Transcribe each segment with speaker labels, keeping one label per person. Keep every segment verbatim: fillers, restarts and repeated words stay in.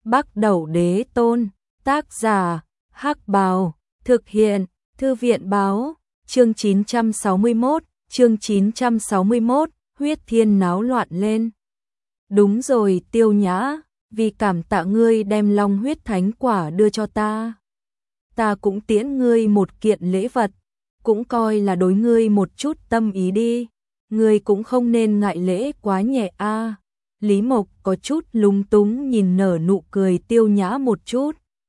Speaker 1: Bắc Đẩu Đế Tôn, tác giả, Hắc Bào, thực hiện, Thư viện Báo, chương chín trăm sáu mươi mốt, chương chín trăm sáu mươi mốt, huyết thiên náo loạn lên. Đúng rồi Tiêu Nhã, vì cảm tạ ngươi đem long huyết thánh quả đưa cho ta. Ta cũng tiễn ngươi một kiện lễ vật, cũng coi là đối ngươi một chút tâm ý đi. Ngươi cũng không nên ngại lễ quá nhẹ a. Lý Mộc có chút lúng túng nhìn nở nụ cười Tiêu Nhã một chút.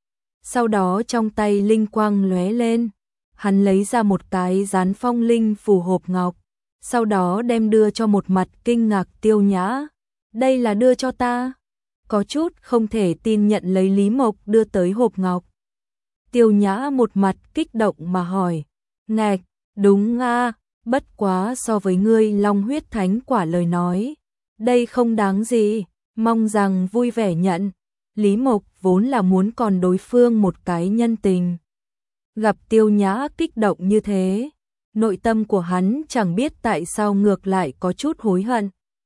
Speaker 1: Sau đó trong tay linh quang lóe lên, hắn lấy ra một cái dán phong linh phù hộp ngọc, sau đó đem đưa cho một mặt kinh ngạc Tiêu Nhã. Đây là đưa cho ta? Có chút không thể tin nhận lấy Lý Mộc đưa tới hộp ngọc. Tiêu Nhã một mặt kích động mà hỏi, ngạch, đúng a, bất quá so với ngươi long huyết thánh quả lời nói, đây không đáng gì, mong rằng vui vẻ nhận. Lý Mộc vốn là muốn còn đối phương một cái nhân tình. Gặp Tiêu Nhã kích động như thế, nội tâm của hắn chẳng biết tại sao ngược lại có chút hối hận.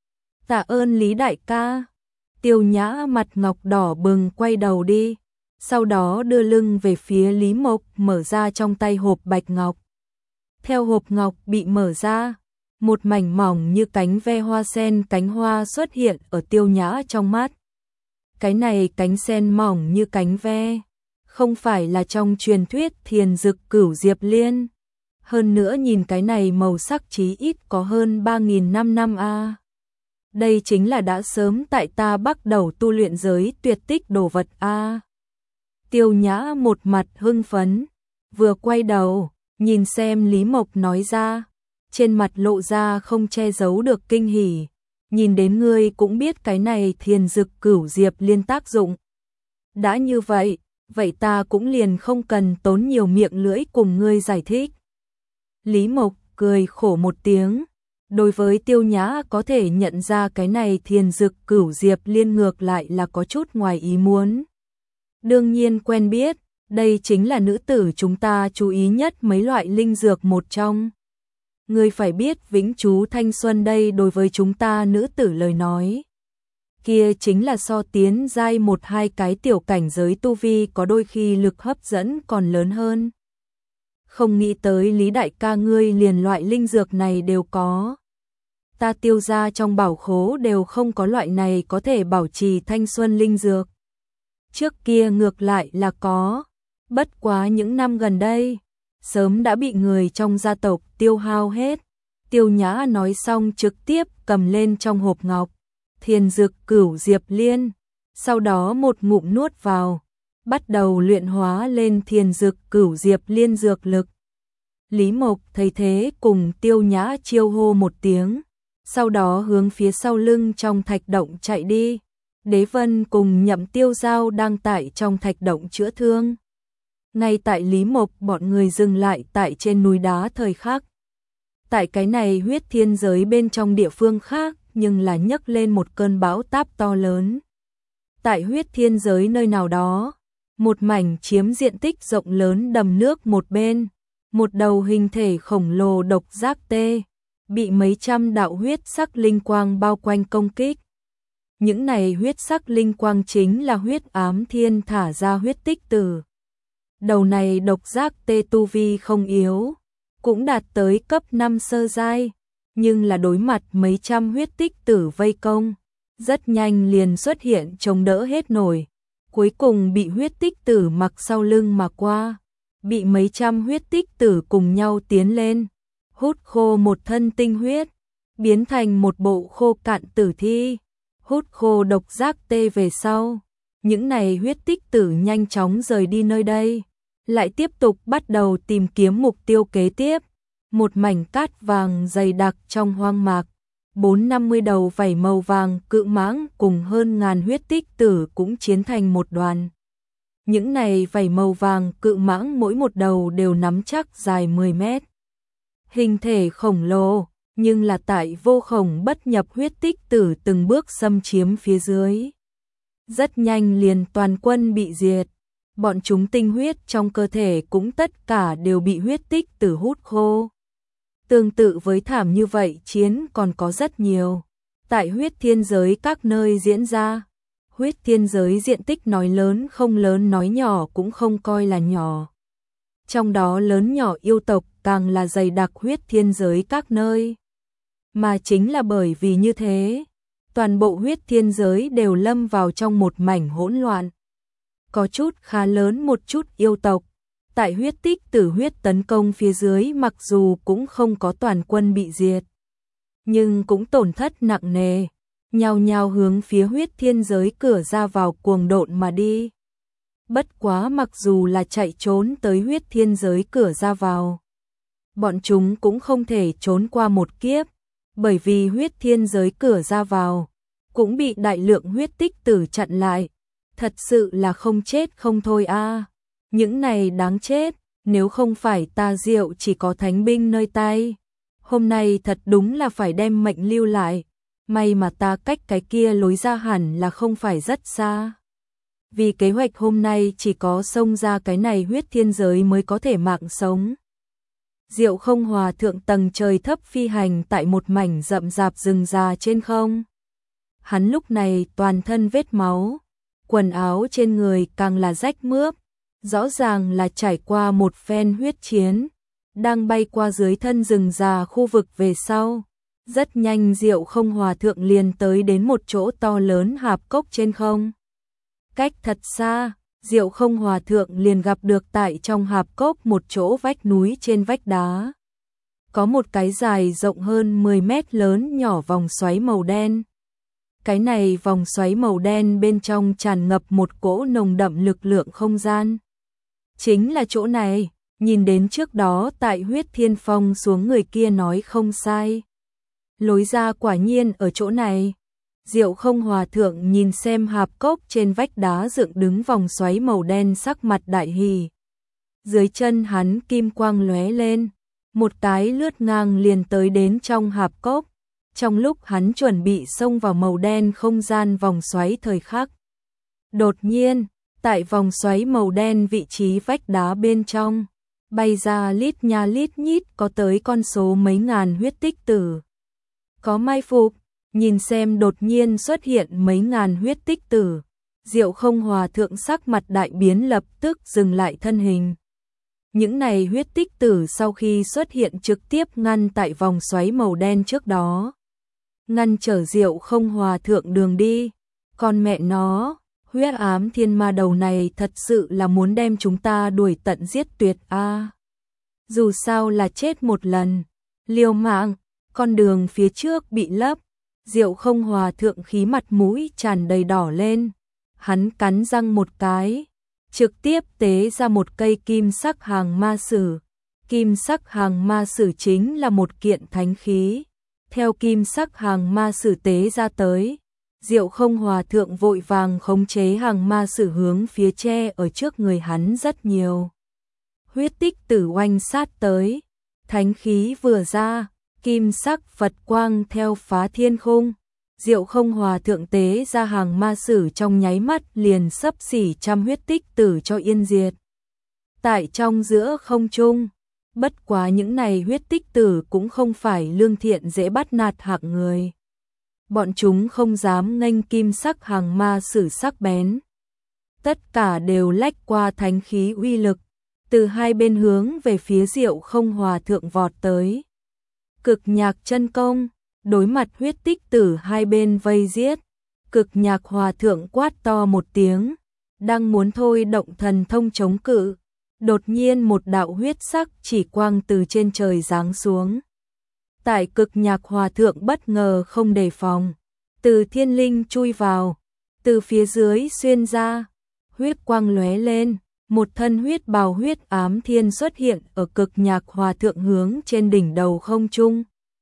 Speaker 1: Tạ ơn Lý đại ca. Tiêu Nhã mặt ngọc đỏ bừng quay đầu đi, sau đó đưa lưng về phía Lý Mộc mở ra trong tay hộp bạch ngọc. Theo hộp ngọc bị mở ra, một mảnh mỏng như cánh ve hoa sen cánh hoa xuất hiện ở Tiêu Nhã trong mắt. Cái này cánh sen mỏng như cánh ve, không phải là trong truyền thuyết thiền dực cửu diệp liên. Hơn nữa nhìn cái này màu sắc chí ít có hơn ba nghìn năm năm a. Đây chính là đã sớm tại ta bắt đầu tu luyện giới tuyệt tích đồ vật a. Tiêu Nhã một mặt hưng phấn, vừa quay đầu, nhìn xem Lý Mộc nói ra, trên mặt lộ ra không che giấu được kinh hỉ. Nhìn đến ngươi cũng biết cái này thiền dực cửu diệp liên tác dụng. Đã như vậy, vậy ta cũng liền không cần tốn nhiều miệng lưỡi cùng ngươi giải thích. Lý Mộc cười khổ một tiếng, đối với Tiêu Nhã có thể nhận ra cái này thiền dực cửu diệp liên ngược lại là có chút ngoài ý muốn. Đương nhiên quen biết, đây chính là nữ tử chúng ta chú ý nhất mấy loại linh dược một trong. Ngươi phải biết vĩnh chú thanh xuân đây đối với chúng ta nữ tử lời nói. Kia chính là so tiến giai một hai cái tiểu cảnh giới tu vi có đôi khi lực hấp dẫn còn lớn hơn. Không nghĩ tới Lý đại ca ngươi liền loại linh dược này đều có. Ta Tiêu gia trong bảo khố đều không có loại này có thể bảo trì thanh xuân linh dược. Trước kia ngược lại là có, bất quá những năm gần đây, sớm đã bị người trong gia tộc tiêu hao hết. Tiêu Nhã nói xong trực tiếp cầm lên trong hộp ngọc, thiền dực cửu diệp liên, sau đó một ngụm nuốt vào, bắt đầu luyện hóa lên thiền dực cửu diệp liên dược lực. Lý Mộc thấy thế cùng Tiêu Nhã chiêu hô một tiếng, sau đó hướng phía sau lưng trong thạch động chạy đi. Đế Vân cùng Nhậm Tiêu Giao đang tại trong thạch động chữa thương. Ngay tại Lý Mộc bọn người dừng lại tại trên núi đá thời khắc. Tại cái này huyết thiên giới bên trong địa phương khác nhưng là nhấc lên một cơn bão táp to lớn. Tại huyết thiên giới nơi nào đó, một mảnh chiếm diện tích rộng lớn đầm nước một bên, một đầu hình thể khổng lồ độc giác tê, bị mấy trăm đạo huyết sắc linh quang bao quanh công kích. Những này huyết sắc linh quang chính là huyết ám thiên thả ra huyết tích tử. Đầu này độc giác tê tu vi không yếu, cũng đạt tới cấp năm sơ giai, nhưng là đối mặt mấy trăm huyết tích tử vây công, rất nhanh liền xuất hiện chống đỡ hết nổi, cuối cùng bị huyết tích tử mặc sau lưng mà qua, bị mấy trăm huyết tích tử cùng nhau tiến lên, hút khô một thân tinh huyết, biến thành một bộ khô cạn tử thi, hút khô độc giác tê về sau, những này huyết tích tử nhanh chóng rời đi nơi đây. Lại tiếp tục bắt đầu tìm kiếm mục tiêu kế tiếp. Một mảnh cát vàng dày đặc trong hoang mạc, bốn năm mươi đầu vảy màu vàng cự mãng cùng hơn ngàn huyết tích tử cũng chiến thành một đoàn. Những này vảy màu vàng cự mãng mỗi một đầu đều nắm chắc dài mười mét. Hình thể khổng lồ, nhưng là tại vô khổng bất nhập huyết tích tử từng bước xâm chiếm phía dưới. Rất nhanh liền toàn quân bị diệt. Bọn chúng tinh huyết trong cơ thể cũng tất cả đều bị huyết tích tử hút khô. Tương tự với thảm như vậy chiến còn có rất nhiều. Tại huyết thiên giới các nơi diễn ra, Huyết thiên giới diện tích nói lớn không lớn, nói nhỏ cũng không coi là nhỏ. Trong đó lớn nhỏ yêu tộc càng là dày đặc huyết thiên giới các nơi. Mà chính là bởi vì như thế, toàn bộ huyết thiên giới đều lâm vào trong một mảnh hỗn loạn. Có chút khá lớn một chút yêu tộc, tại huyết tích tử huyết tấn công phía dưới mặc dù cũng không có toàn quân bị diệt, nhưng cũng tổn thất nặng nề, nhao nhao hướng phía huyết thiên giới cửa ra vào cuồng độn mà đi. Bất quá mặc dù là chạy trốn tới huyết thiên giới cửa ra vào, bọn chúng cũng không thể trốn qua một kiếp, bởi vì huyết thiên giới cửa ra vào cũng bị đại lượng huyết tích tử chặn lại. Thật sự là không chết không thôi a. À. Những này đáng chết, nếu không phải ta Diệu chỉ có thánh binh nơi tay, hôm nay thật đúng là phải đem mệnh lưu lại. May mà ta cách cái kia lối ra hẳn là không phải rất xa. Vì kế hoạch hôm nay chỉ có xông ra cái này huyết thiên giới mới có thể mạng sống. Diệu Không Hòa thượng tầng trời thấp phi hành tại một mảnh rậm rạp rừng già trên không. Hắn lúc này toàn thân vết máu, quần áo trên người càng là rách mướp, rõ ràng là trải qua một phen huyết chiến, đang bay qua dưới thân rừng già khu vực về sau. Rất nhanh Diệu Không Hòa thượng liền tới đến một chỗ to lớn hạp cốc trên không. Cách thật xa, Diệu Không Hòa thượng liền gặp được tại trong hạp cốc một chỗ vách núi trên vách đá. Có một cái dài rộng hơn mười mét lớn nhỏ vòng xoáy màu đen. Cái này vòng xoáy màu đen bên trong tràn ngập một cỗ nồng đậm lực lượng không gian. Chính là chỗ này, nhìn đến trước đó tại huyết thiên phong xuống người kia nói không sai. Lối ra quả nhiên ở chỗ này. Diệu Không Hòa thượng nhìn xem hạp cốc trên vách đá dựng đứng vòng xoáy màu đen, sắc mặt đại hỉ. Dưới chân hắn kim quang lóe lên, một cái lướt ngang liền tới đến trong hạp cốc. Trong lúc hắn chuẩn bị xông vào màu đen không gian vòng xoáy thời khắc, đột nhiên, tại vòng xoáy màu đen vị trí vách đá bên trong, bay ra lít nha lít nhít có tới con số mấy ngàn huyết tích tử. Có mai phục, nhìn xem đột nhiên xuất hiện mấy ngàn huyết tích tử, Diệu Không Hòa thượng sắc mặt đại biến, lập tức dừng lại thân hình. Những này huyết tích tử sau khi xuất hiện trực tiếp ngăn tại vòng xoáy màu đen trước đó, ngăn trở Diệu Không Hòa thượng đường đi. Con mẹ nó, huyết ám thiên ma đầu này thật sự là muốn đem chúng ta đuổi tận giết tuyệt a. À. Dù sao là chết một lần, liều mạng, con đường phía trước bị lấp. Diệu Không Hòa thượng khí mặt mũi tràn đầy đỏ lên, hắn cắn răng một cái, trực tiếp tế ra một cây kim sắc hàng ma sử. Kim sắc hàng ma sử chính là một kiện thánh khí. Theo kim sắc hàng ma sử tế ra tới, Diệu Không Hòa thượng vội vàng khống chế hàng ma sử hướng phía tre ở trước người hắn rất nhiều. Huyết tích tử oanh sát tới, thánh khí vừa ra, kim sắc Phật quang theo phá thiên khung. Diệu Không Hòa thượng tế ra hàng ma sử trong nháy mắt liền xấp xỉ trăm huyết tích tử cho yên diệt. Tại trong giữa không trung, bất quá những này huyết tích tử cũng không phải lương thiện dễ bắt nạt hạng người. Bọn chúng không dám nghênh kim sắc hàng ma sử sắc bén. Tất cả đều lách qua thánh khí uy lực, từ hai bên hướng về phía Diệu Không Hòa thượng vọt tới. Cực Nhạc chân công, đối mặt huyết tích tử hai bên vây giết, Cực Nhạc Hòa thượng quát to một tiếng, đang muốn thôi động thần thông chống cự. Đột nhiên một đạo huyết sắc chỉ quang từ trên trời giáng xuống. Tại Cực Nhạc Hòa thượng bất ngờ không đề phòng, từ thiên linh chui vào, từ phía dưới xuyên ra, huyết quang lóe lên, một thân huyết bào huyết ám thiên xuất hiện ở Cực Nhạc Hòa thượng hướng trên đỉnh đầu không trung.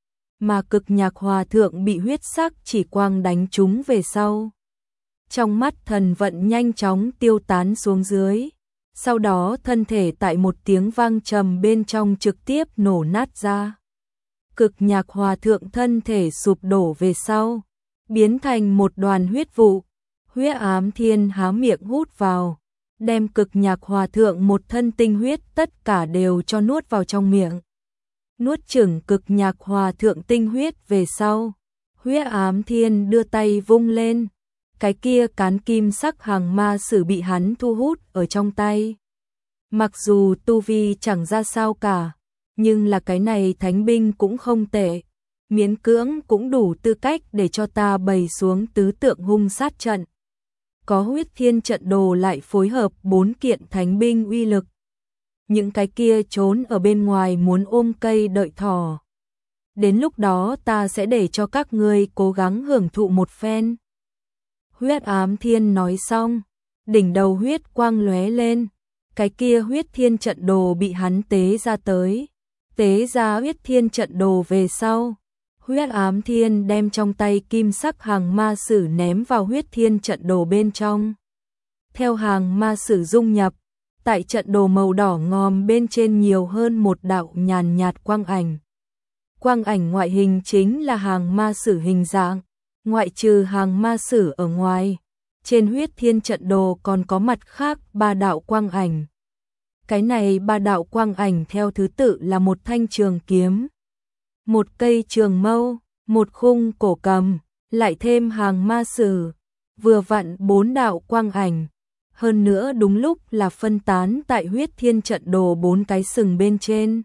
Speaker 1: Mà Cực Nhạc Hòa thượng bị huyết sắc chỉ quang đánh trúng về sau. Trong mắt thần vận nhanh chóng tiêu tán xuống dưới. Sau đó thân thể tại một tiếng vang trầm bên trong trực tiếp nổ nát ra. Cực Nhạc Hòa thượng thân thể sụp đổ về sau, biến thành một đoàn huyết vụ. Huyết ám thiên há miệng hút vào, đem Cực Nhạc Hòa thượng một thân tinh huyết tất cả đều cho nuốt vào trong miệng. Nuốt chửng Cực Nhạc Hòa thượng tinh huyết về sau, huyết ám thiên đưa tay vung lên, cái kia cán kim sắc hàng ma sử bị hắn thu hút ở trong tay. Mặc dù tu vi chẳng ra sao cả, nhưng là cái này thánh binh cũng không tệ, miễn cưỡng cũng đủ tư cách để cho ta bày xuống tứ tượng hung sát trận. Có huyết thiên trận đồ lại phối hợp bốn kiện thánh binh uy lực. Những cái kia trốn ở bên ngoài muốn ôm cây đợi thỏ. Đến lúc đó ta sẽ để cho các ngươi cố gắng hưởng thụ một phen. Huyết ám thiên nói xong, đỉnh đầu huyết quang lóe lên, cái kia huyết thiên trận đồ bị hắn tế ra tới. Tế ra huyết thiên trận đồ về sau, huyết ám thiên đem trong tay kim sắc hàng ma sử ném vào huyết thiên trận đồ bên trong. Theo hàng ma sử dung nhập, tại trận đồ màu đỏ ngòm bên trên nhiều hơn một đạo nhàn nhạt quang ảnh. Quang ảnh ngoại hình chính là hàng ma sử hình dạng, ngoại trừ hàng ma sử ở ngoài, trên huyết thiên trận đồ còn có mặt khác ba đạo quang ảnh. Cái này ba đạo quang ảnh theo thứ tự là một thanh trường kiếm, một cây trường mâu, một khung cổ cầm, lại thêm hàng ma sử, vừa vặn bốn đạo quang ảnh. Hơn nữa đúng lúc là phân tán tại huyết thiên trận đồ bốn cái sừng bên trên.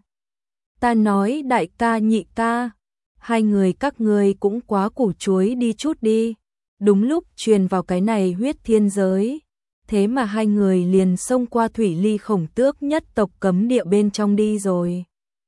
Speaker 1: Ta nói đại ca nhị ca, hai người các ngươi cũng quá củ chuối đi chút đi. Đúng lúc truyền vào cái này huyết thiên giới, thế mà hai người liền xông qua thủy ly khổng tước nhất tộc cấm địa bên trong đi rồi.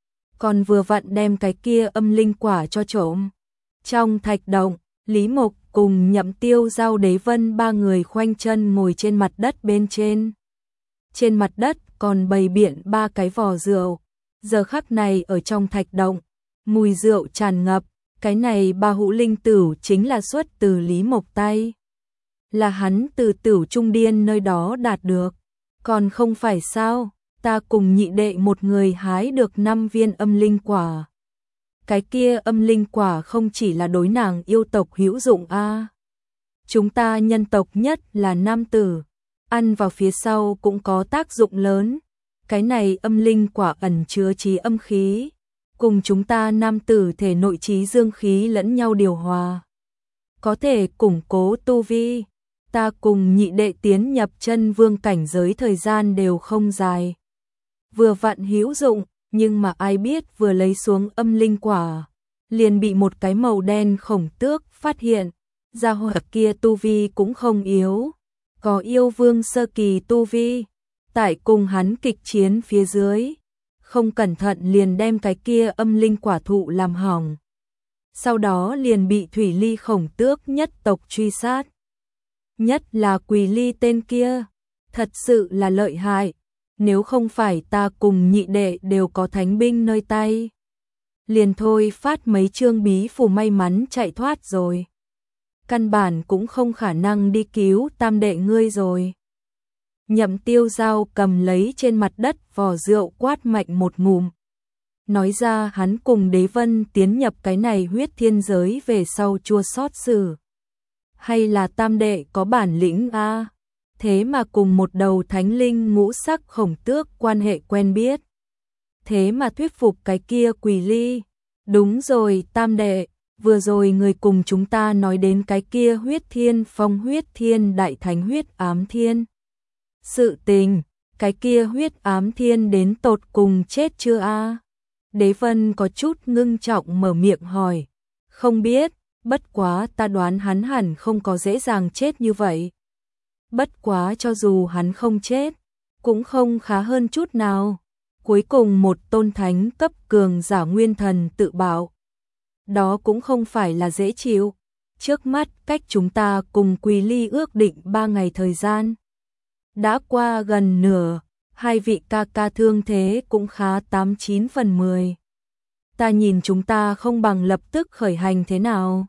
Speaker 1: Còn vừa vặn đem cái kia âm linh quả cho trộm. Trong thạch động, Lý Mộc cùng Nhậm Tiêu Giao Đế Vân ba người khoanh chân ngồi trên mặt đất bên trên. Trên mặt đất còn bày biện ba cái vò rượu. Giờ khắc này ở trong thạch động, mùi rượu tràn ngập, cái này ba hũ linh tửu chính là xuất từ Lý Mộc tay. Là hắn từ Tửu Trung Điên nơi đó đạt được. Còn không phải sao, ta cùng nhị đệ một người hái được năm viên âm linh quả. Cái kia âm linh quả không chỉ là đối nàng yêu tộc hữu dụng a. À. Chúng ta nhân tộc nhất là nam tử, ăn vào phía sau cũng có tác dụng lớn. Cái này âm linh quả ẩn chứa trí âm khí, cùng chúng ta nam tử thể nội trí dương khí lẫn nhau điều hòa, có thể củng cố tu vi. Ta cùng nhị đệ tiến nhập chân vương cảnh giới thời gian đều không dài, vừa vặn hữu dụng, nhưng mà ai biết vừa lấy xuống âm linh quả, liền bị một cái màu đen khổng tước phát hiện. Gia hỏa kia tu vi cũng không yếu, có yêu vương sơ kỳ tu vi, tại cùng hắn kịch chiến phía dưới, không cẩn thận liền đem cái kia âm linh quả thụ làm hỏng. Sau đó liền bị thủy ly khổng tước nhất tộc truy sát. Nhất là Quỳ Ly tên kia, thật sự là lợi hại, nếu không phải ta cùng nhị đệ đều có thánh binh nơi tay, liền thôi phát mấy chương bí phù may mắn chạy thoát rồi. Căn bản cũng không khả năng đi cứu tam đệ ngươi rồi. Nhậm Tiêu Giao cầm lấy trên mặt đất vò rượu quát mạnh một ngụm. Nói ra hắn cùng Đế Vân tiến nhập cái này huyết thiên giới về sau chua xót sự. Hay là tam đệ có bản lĩnh a, à? Thế mà cùng một đầu thánh linh ngũ sắc khổng tước quan hệ quen biết. Thế mà thuyết phục cái kia Quỳ Ly. Đúng rồi tam đệ, vừa rồi người cùng chúng ta nói đến cái kia huyết thiên phong huyết thiên đại thánh huyết ám thiên. Sự tình, cái kia huyết ám thiên đến tột cùng chết chưa a? À? Đế Vân có chút ngưng trọng mở miệng hỏi. Không biết, bất quá ta đoán hắn hẳn không có dễ dàng chết như vậy. Bất quá cho dù hắn không chết, cũng không khá hơn chút nào. Cuối cùng một tôn thánh cấp cường giả nguyên thần tự bạo. Đó cũng không phải là dễ chịu. Trước mắt cách chúng ta cùng Quỳ Ly ước định ba ngày thời gian. Đã qua gần nửa, hai vị ca ca thương thế cũng khá tám chín phần mười. Ta nhìn chúng ta không bằng lập tức khởi hành thế nào.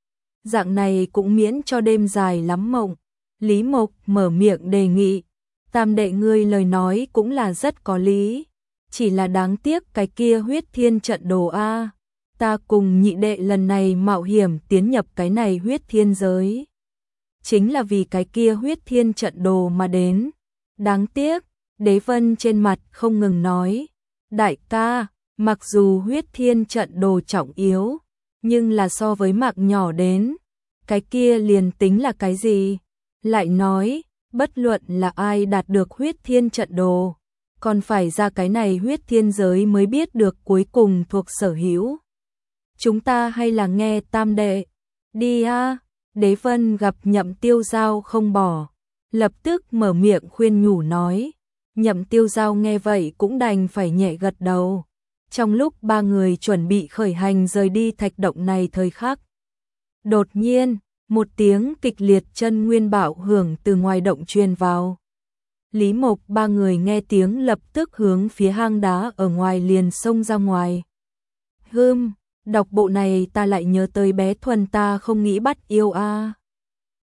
Speaker 1: Dạng này cũng miễn cho đêm dài lắm mộng. Lý Mộc mở miệng đề nghị. Tam đệ ngươi lời nói cũng là rất có lý. Chỉ là đáng tiếc cái kia huyết thiên trận đồ A. Ta cùng nhị đệ lần này mạo hiểm tiến nhập cái này huyết thiên giới. Chính là vì cái kia huyết thiên trận đồ mà đến. Đáng tiếc, Đế Vân trên mặt không ngừng nói. Đại ca, mặc dù huyết thiên trận đồ trọng yếu, nhưng là so với mạng nhỏ đến, cái kia liền tính là cái gì? Lại nói, bất luận là ai đạt được huyết thiên trận đồ, còn phải ra cái này huyết thiên giới mới biết được cuối cùng thuộc sở hữu. Chúng ta hay là nghe tam đệ, đi a. Đế Vân gặp Nhậm Tiêu Giao không bỏ, lập tức mở miệng khuyên nhủ nói. Nhậm Tiêu Giao nghe vậy cũng đành phải nhẹ gật đầu. Trong lúc ba người chuẩn bị khởi hành rời đi thạch động này thời khắc, đột nhiên, một tiếng kịch liệt chân nguyên bạo hưởng từ ngoài động truyền vào. Lý Mộc ba người nghe tiếng lập tức hướng phía hang đá ở ngoài liền xông ra ngoài. Hừm, đọc bộ này ta lại nhớ tới bé Thuần ta không nghĩ bắt yêu a.